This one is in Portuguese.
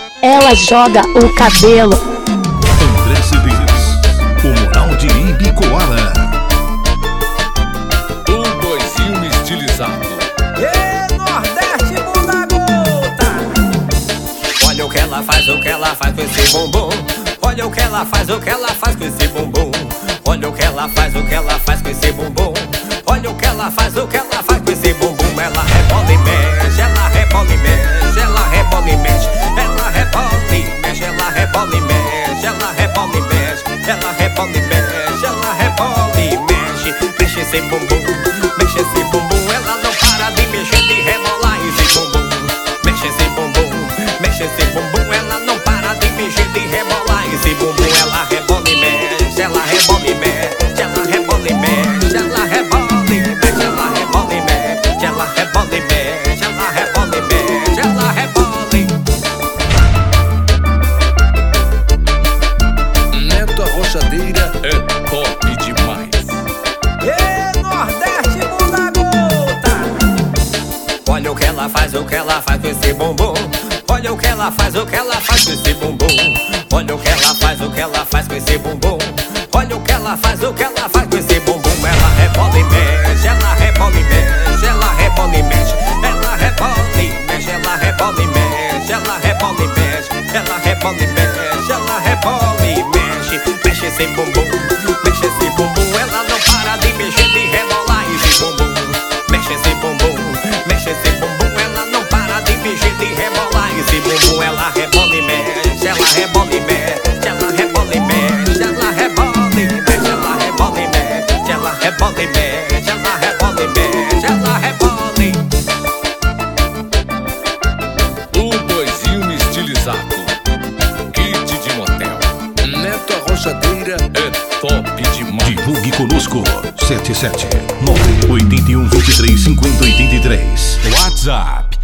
Ela joga o cabelo. André Cedês, o moral de Ibicoara. O boizinho estilizado. Ê, Nordeste muda gota. Olha o que ela faz com esse bumbum. Olha o que ela faz com esse bumbum. Olha o que ela faz com esse bumbum. Olha o que ela faz com esse bumbum. Ela rebola e mexe, ela rebola e mexe, ela rebola e mexe, ela rebola e mexe, ela rebola e mexe, ela rebola e mexe, ela rebola e mexe, ela rebola e mexe. Mexe esse bumbum, mexe esse bumbum. Ela não para de mexer, de rebolar esse bumbum. Mexe esse bumbum, mexe esse bumbum. Ela não para de mexer, de rebolar esse bumbum. Ela rebola e mexe, ela rebola e mexe, ela rebola e mexe, ela rebola e mexe, ela rebola e mexe, ela rebola e mexe, ela rebola e mexe, ela rebola e... Neto Arrochadeira é top demais. Ê, Nordeste muda gota. Olha o que ela faz com esse bumbum. Olha o que ela faz com esse bumbum. Olha o que ela faz com esse bumbum. Olha o que ela faz com esse bumbum. Ela rebola e mexe, ela rebola e mexe, ela rebola e mexe, ela rebola e mexe, ela rebola e mexe, ela rebola e mexe, ela rebola e mexe, ela rebola e mexe. Mexe esse bumbum, mexe esse bumbum. Ela não para de mexer, de rebolar esse bumbum. Mexe esse bumbum, mexe esse bumbum. Ela não para de mexer, de rebolar esse bumbum. Ela rebola e mexe, ela rebola e mexe, ela rebola e mexe, ela rebola e mexe, ela rebola e mexe, ela rebola e mexe, ela rebola e mexe, ela rebola e... O boizinho estilizado. Kit de motel. Neto Arrochadeira é top demais. Divulgue conosco. 77 981 23 50 83. WhatsApp